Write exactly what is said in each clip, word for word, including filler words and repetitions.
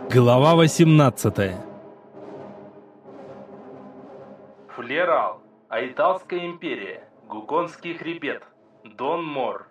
Глава восемнадцатая. Флерал. Айталская империя. Гуконский хребет. Дон Мор.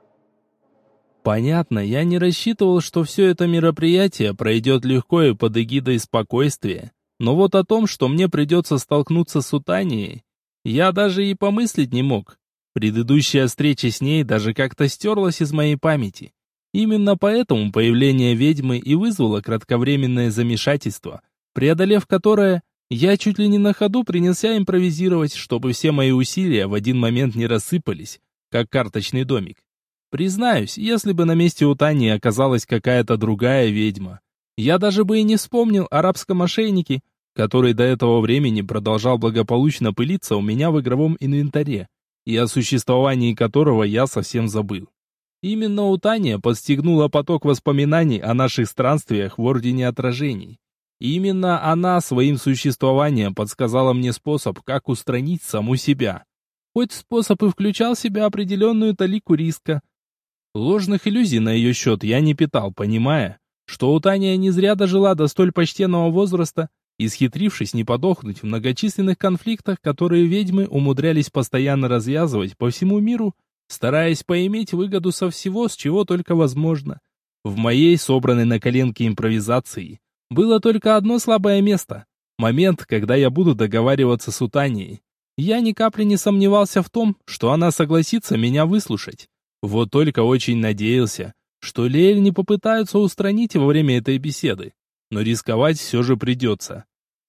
Понятно, я не рассчитывал, что все это мероприятие пройдет легко и под эгидой спокойствия. Но вот о том, что мне придется столкнуться с Утанией, я даже и помыслить не мог. Предыдущая встреча с ней даже как-то стерлась из моей памяти. Именно поэтому появление ведьмы и вызвало кратковременное замешательство, преодолев которое, я чуть ли не на ходу принялся импровизировать, чтобы все мои усилия в один момент не рассыпались, как карточный домик. Признаюсь, если бы на месте Утании оказалась какая-то другая ведьма, я даже бы и не вспомнил о арабском ошейнике, который до этого времени продолжал благополучно пылиться у меня в игровом инвентаре, и о существовании которого я совсем забыл. Именно Утания подстегнула поток воспоминаний о наших странствиях в Ордене Отражений. Именно она своим существованием подсказала мне способ, как устранить саму себя. Хоть способ и включал в себя определенную талику риска. Ложных иллюзий на ее счет я не питал, понимая, что Утания не зря дожила до столь почтенного возраста, исхитрившись не подохнуть в многочисленных конфликтах, которые ведьмы умудрялись постоянно развязывать по всему миру, стараясь поиметь выгоду со всего, с чего только возможно. В моей собранной на коленке импровизации было только одно слабое место — момент, когда я буду договариваться с Утанией. Я ни капли не сомневался в том, что она согласится меня выслушать. Вот только очень надеялся, что Лиэль не попытаются устранить во время этой беседы. Но рисковать все же придется.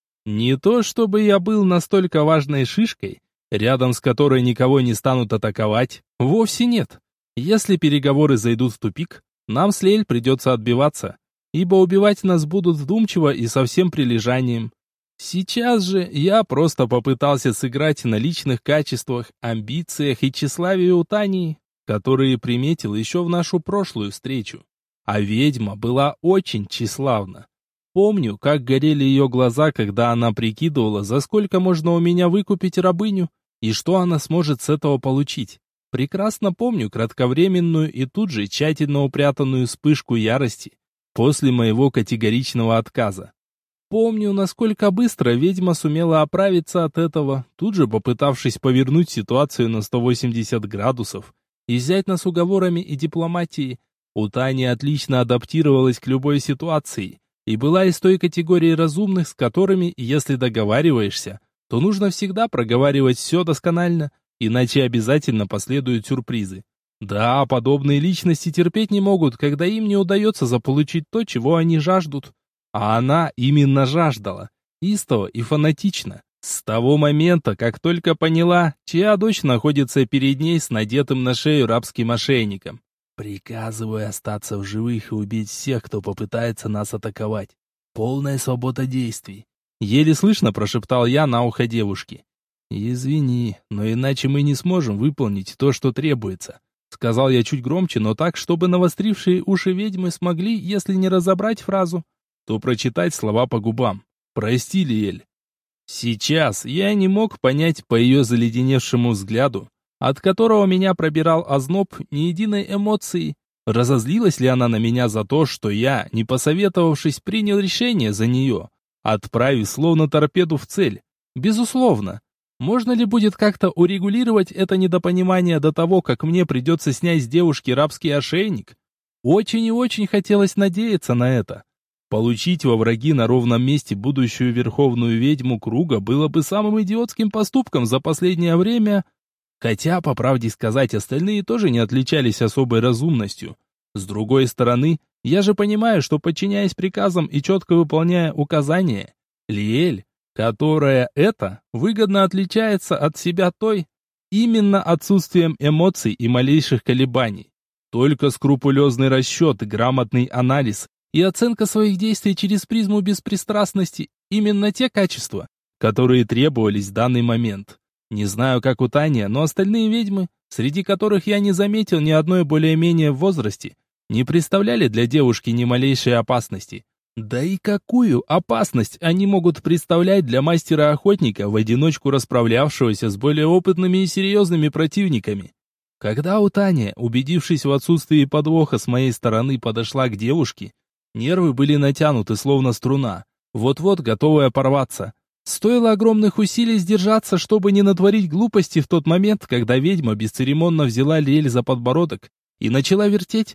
Не то чтобы я был настолько важной шишкой, рядом с которой никого не станут атаковать, вовсе нет. Если переговоры зайдут в тупик, нам с Лиэль придется отбиваться, ибо убивать нас будут вдумчиво и со всем прилежанием. Сейчас же я просто попытался сыграть на личных качествах, амбициях и тщеславии Утании, которые приметил еще в нашу прошлую встречу. А ведьма была очень тщеславна. Помню, как горели ее глаза, когда она прикидывала, за сколько можно у меня выкупить рабыню, и что она сможет с этого получить. Прекрасно помню кратковременную и тут же тщательно упрятанную вспышку ярости после моего категоричного отказа. Помню, насколько быстро ведьма сумела оправиться от этого, тут же попытавшись повернуть ситуацию на сто восемьдесят градусов и взять нас уговорами и дипломатией. Утания отлично адаптировалась к любой ситуации и была из той категории разумных, с которыми, если договариваешься, то нужно всегда проговаривать все досконально, иначе обязательно последуют сюрпризы. Да, подобные личности терпеть не могут, когда им не удается заполучить то, чего они жаждут. А она именно жаждала, истово и фанатично, с того момента, как только поняла, чья дочь находится перед ней с надетым на шею рабским ошейником. «Приказываю остаться в живых и убить всех, кто попытается нас атаковать. Полная свобода действий», — еле слышно прошептал я на ухо девушки. «Извини, но иначе мы не сможем выполнить то, что требуется», — сказал я чуть громче, но так, чтобы навострившие уши ведьмы смогли, если не разобрать фразу, то прочитать слова по губам. «Прости, Лиэль». Сейчас я не мог понять по ее заледеневшему взгляду, от которого меня пробирал озноб, ни единой эмоции. Разозлилась ли она на меня за то, что я, не посоветовавшись, принял решение за нее, отправив словно торпеду в цель? Безусловно. Можно ли будет как-то урегулировать это недопонимание до того, как мне придется снять с девушки рабский ошейник? Очень и очень хотелось надеяться на это. Получить во враги на ровном месте будущую верховную ведьму круга было бы самым идиотским поступком за последнее время, хотя, по правде сказать, остальные тоже не отличались особой разумностью. С другой стороны, я же понимаю, что, подчиняясь приказам и четко выполняя указания, Лиэль, которая это, выгодно отличается от себя той, именно отсутствием эмоций и малейших колебаний. Только скрупулезный расчет, грамотный анализ и оценка своих действий через призму беспристрастности – именно те качества, которые требовались в данный момент. Не знаю, как Утания, но остальные ведьмы, среди которых я не заметил ни одной более-менее в возрасте, не представляли для девушки ни малейшей опасности. Да и какую опасность они могут представлять для мастера-охотника, в одиночку расправлявшегося с более опытными и серьезными противниками? Когда Утания, убедившись в отсутствии подвоха с моей стороны, подошла к девушке, Нервы были натянуты, словно струна, вот-вот готовая порваться. Стоило огромных усилий сдержаться, чтобы не натворить глупости в тот момент, когда ведьма бесцеремонно взяла Лиэль за подбородок и начала вертеть,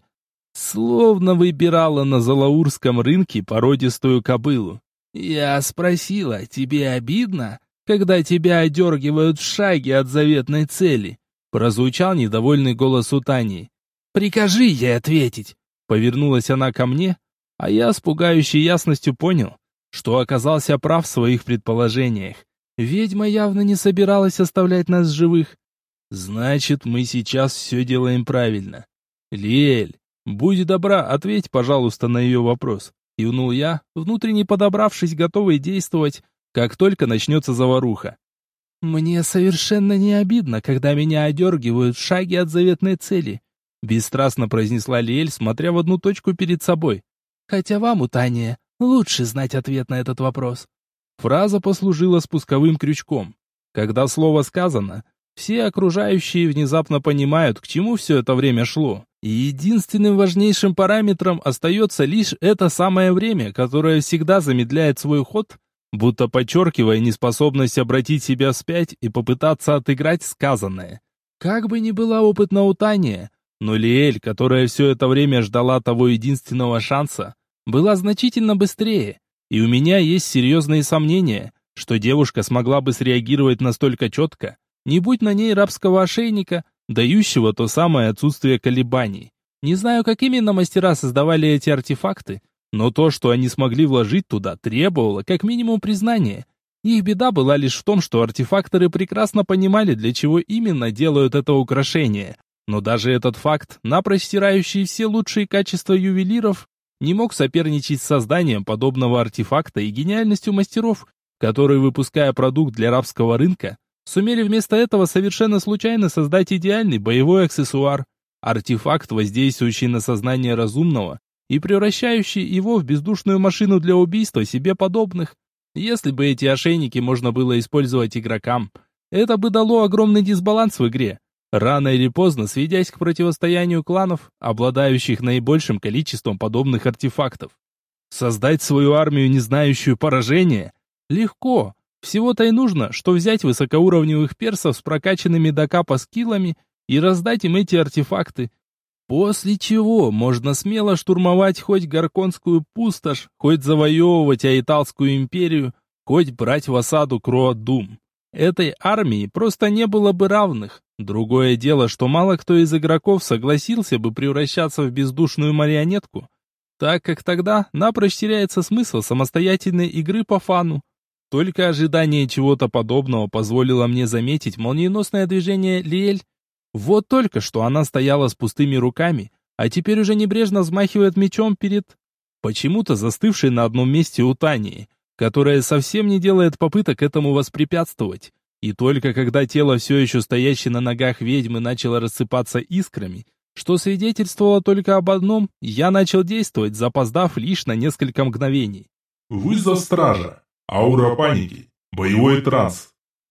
словно выбирала на залаурском рынке породистую кобылу. «Я спросила, тебе обидно, когда тебя одергивают в шаге от заветной цели?» Прозвучал недовольный голос у Тани. «Прикажи ей ответить!» Повернулась она ко мне, а я с пугающей ясностью понял, что оказался прав в своих предположениях. Ведьма явно не собиралась оставлять нас живых. «Значит, мы сейчас все делаем правильно. Лиэль, будь добра, ответь, пожалуйста, на ее вопрос». Кивнул я, внутренне подобравшись, готовый действовать, как только начнется заваруха. «Мне совершенно не обидно, когда меня одергивают в шаге от заветной цели», бесстрастно произнесла Лиэль, смотря в одну точку перед собой. «Хотя вам, Утания, лучше знать ответ на этот вопрос». Фраза послужила спусковым крючком. Когда слово сказано, все окружающие внезапно понимают, к чему все это время шло. И единственным важнейшим параметром остается лишь это самое время, которое всегда замедляет свой ход, будто подчеркивая неспособность обратить себя вспять и попытаться отыграть сказанное. Как бы ни была опытна Утания, но Лиэль, которая все это время ждала того единственного шанса, была значительно быстрее, и у меня есть серьезные сомнения, что девушка смогла бы среагировать настолько четко, не будь на ней рабского ошейника, дающего то самое отсутствие колебаний. Не знаю, как именно мастера создавали эти артефакты, но то, что они смогли вложить туда, требовало как минимум признания. Их беда была лишь в том, что артефакторы прекрасно понимали, для чего именно делают это украшение. Но даже этот факт, напрочь стирающий все лучшие качества ювелиров, не мог соперничать с созданием подобного артефакта и гениальностью мастеров, которые, выпуская продукт для рабского рынка, сумели вместо этого совершенно случайно создать идеальный боевой аксессуар, артефакт, воздействующий на сознание разумного и превращающий его в бездушную машину для убийства себе подобных. Если бы эти ошейники можно было использовать игрокам, это бы дало огромный дисбаланс в игре, рано или поздно сведясь к противостоянию кланов, обладающих наибольшим количеством подобных артефактов. Создать свою армию, не знающую поражения, легко. Всего-то и нужно, что взять высокоуровневых персов с прокачанными до капа скиллами и раздать им эти артефакты. После чего можно смело штурмовать хоть Гарконскую пустошь, хоть завоевывать Аиталскую империю, хоть брать в осаду Круаддум. Этой армии просто не было бы равных. Другое дело, что мало кто из игроков согласился бы превращаться в бездушную марионетку, так как тогда напрочь теряется смысл самостоятельной игры по фану. Только ожидание чего-то подобного позволило мне заметить молниеносное движение Лиэль. Вот только что она стояла с пустыми руками, а теперь уже небрежно взмахивает мечом перед почему-то застывшей на одном месте Утанией, которая совсем не делает попыток этому воспрепятствовать. И только когда тело, все еще стоящее на ногах ведьмы, начало рассыпаться искрами, что свидетельствовало только об одном, я начал действовать, запоздав лишь на несколько мгновений. Вызов стража. Аура паники. Боевой транс.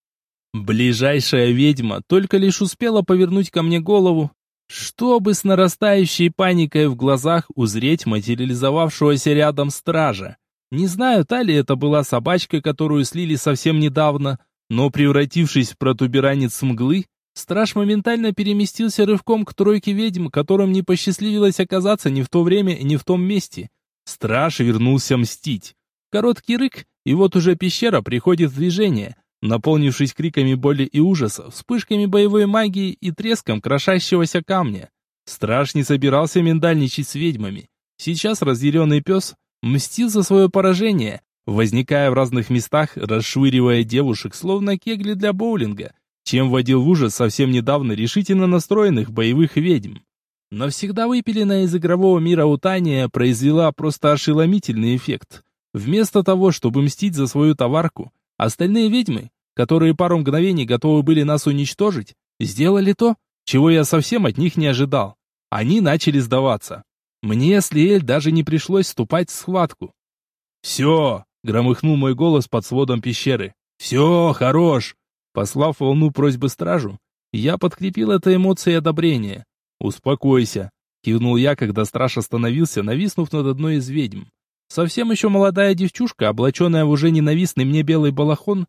Ближайшая ведьма только лишь успела повернуть ко мне голову, чтобы с нарастающей паникой в глазах узреть материализовавшегося рядом стража. Не знаю, та ли это была собачка, которую слили совсем недавно, но превратившись в протуберанец мглы, страж моментально переместился рывком к тройке ведьм, которым не посчастливилось оказаться ни в то время и ни в том месте. Страж вернулся мстить. Короткий рык, и вот уже пещера приходит в движение, наполнившись криками боли и ужаса, вспышками боевой магии и треском крошащегося камня. Страж не собирался миндальничать с ведьмами. Сейчас разъяренный пес мстил за свое поражение, возникая в разных местах, расшвыривая девушек, словно кегли для боулинга, чем вводил в ужас совсем недавно решительно настроенных боевых ведьм. Навсегда выпиленная из игрового мира Утания произвела просто ошеломительный эффект. Вместо того, чтобы мстить за свою товарку, остальные ведьмы, которые пару мгновений готовы были нас уничтожить, сделали то, чего я совсем от них не ожидал. Они начали сдаваться. Мне с Лиэль даже не пришлось вступать в схватку. «Все!» — громыхнул мой голос под сводом пещеры. «Все, хорош!» Послав волну просьбы стражу, я подкрепил это эмоцией одобрения. «Успокойся. Кивнул я, когда страж остановился, нависнув над одной из ведьм. Совсем еще молодая девчушка, облаченная в уже ненавистный мне белый балахон,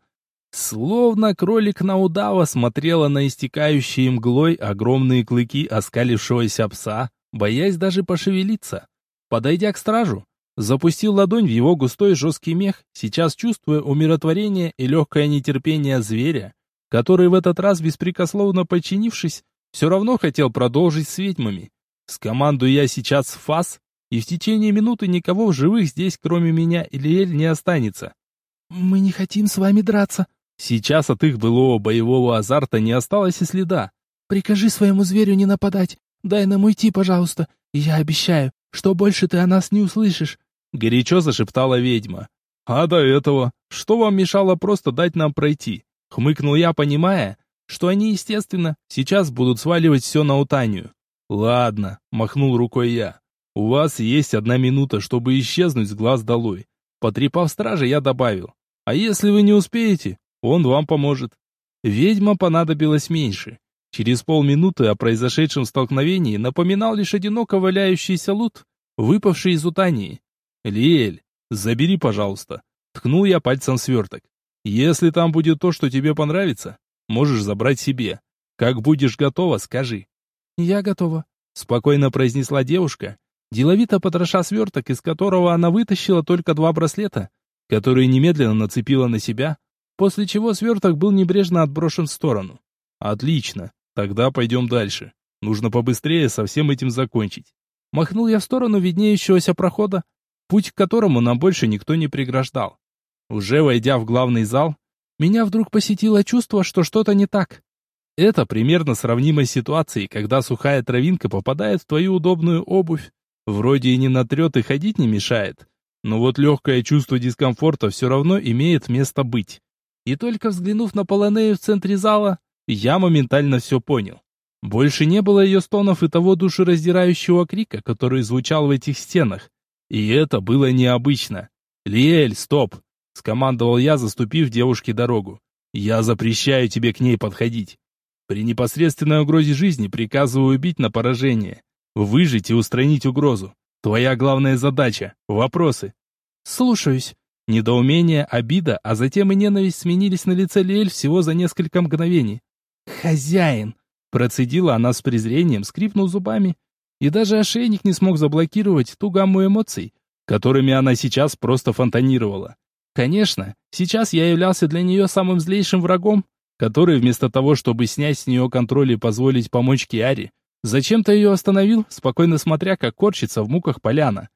словно кролик на удава, смотрела на истекающие мглой огромные клыки оскалившегося пса, боясь даже пошевелиться. Подойдя к стражу, запустил ладонь в его густой жесткий мех, сейчас чувствуя умиротворение и легкое нетерпение зверя, который в этот раз, беспрекословно подчинившись, все равно хотел продолжить с ведьмами. Скомандую я сейчас в фас, и в течение минуты никого в живых здесь, кроме меня и Лиэль, не останется. «Мы не хотим с вами драться». Сейчас от их былого боевого азарта не осталось и следа. «Прикажи своему зверю не нападать. Дай нам уйти, пожалуйста. И я обещаю, что больше ты о нас не услышишь», — горячо зашептала ведьма. «А до этого, что вам мешало просто дать нам пройти?» — хмыкнул я, понимая, что они, естественно, сейчас будут сваливать все на Утанию. «Ладно», — махнул рукой я. «У вас есть одна минута, чтобы исчезнуть с глаз долой». Потрепав стража, я добавил. «А если вы не успеете, он вам поможет». Ведьма понадобилось меньше. Через полминуты о произошедшем столкновении напоминал лишь одиноко валяющийся лут, выпавший из Утании. «Лиэль, забери, пожалуйста». Ткнул я пальцем в сверток. «Если там будет то, что тебе понравится, можешь забрать себе. Как будешь готова, скажи». «Я готова», — спокойно произнесла девушка, деловито потроша сверток, из которого она вытащила только два браслета, которые немедленно нацепила на себя, после чего сверток был небрежно отброшен в сторону. «Отлично, тогда пойдем дальше. Нужно побыстрее со всем этим закончить». Махнул я в сторону виднеющегося прохода, путь к которому нам больше никто не преграждал. Уже войдя в главный зал, меня вдруг посетило чувство, что что-то не так. Это примерно сравнимо с ситуацией, когда сухая травинка попадает в твою удобную обувь. Вроде и не натрет и ходить не мешает, но вот легкое чувство дискомфорта все равно имеет место быть. И только взглянув на Полонею в центре зала, я моментально все понял. Больше не было ее стонов и того душераздирающего крика, который звучал в этих стенах. И это было необычно. «Лиэль, стоп!» — скомандовал я, заступив девушке дорогу. «Я запрещаю тебе к ней подходить. При непосредственной угрозе жизни приказываю убить на поражение. Выжить и устранить угрозу. Твоя главная задача. Вопросы?» «Слушаюсь». Недоумение, обида, а затем и ненависть сменились на лице Лиэль всего за несколько мгновений. «Хозяин!» Процедила она с презрением, скрипнув зубами. И даже ошейник не смог заблокировать ту гамму эмоций, которыми она сейчас просто фонтанировала. Конечно, сейчас я являлся для нее самым злейшим врагом, который вместо того, чтобы снять с нее контроль и позволить помочь Киаре, зачем-то ее остановил, спокойно смотря, как корчится в муках поляна.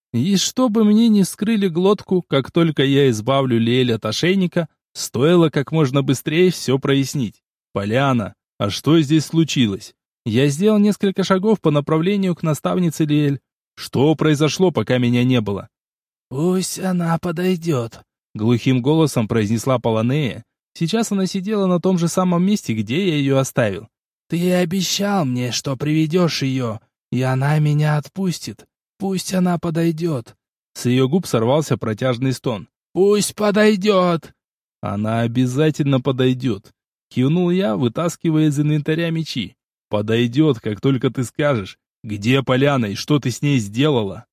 И чтобы мне не скрыли глотку, как только я избавлю Лиэль от ошейника, стоило как можно быстрее все прояснить. «Поляна, а что здесь случилось?» Я сделал несколько шагов по направлению к наставнице Лиэль. «Что произошло, пока меня не было?» «Пусть она подойдет», — глухим голосом произнесла Полонея. Сейчас она сидела на том же самом месте, где я ее оставил. «Ты обещал мне, что приведешь ее, и она меня отпустит. Пусть она подойдет». С ее губ сорвался протяжный стон. «Пусть подойдет!» «Она обязательно подойдет», — кивнул я, вытаскивая из инвентаря мечи. «Подойдет, как только ты скажешь, где Поляна и что ты с ней сделала».